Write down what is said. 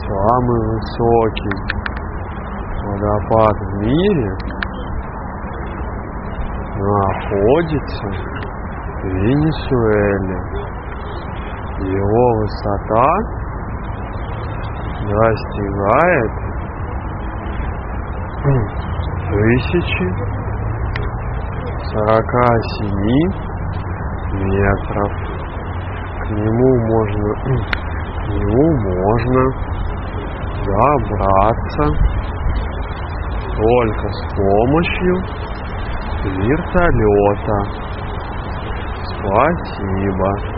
Самый высокий водопад в мире находится в Венесуэле. Его высота достигает 1047 метров. К нему можно забраться только с помощью вертолета. Спасибо.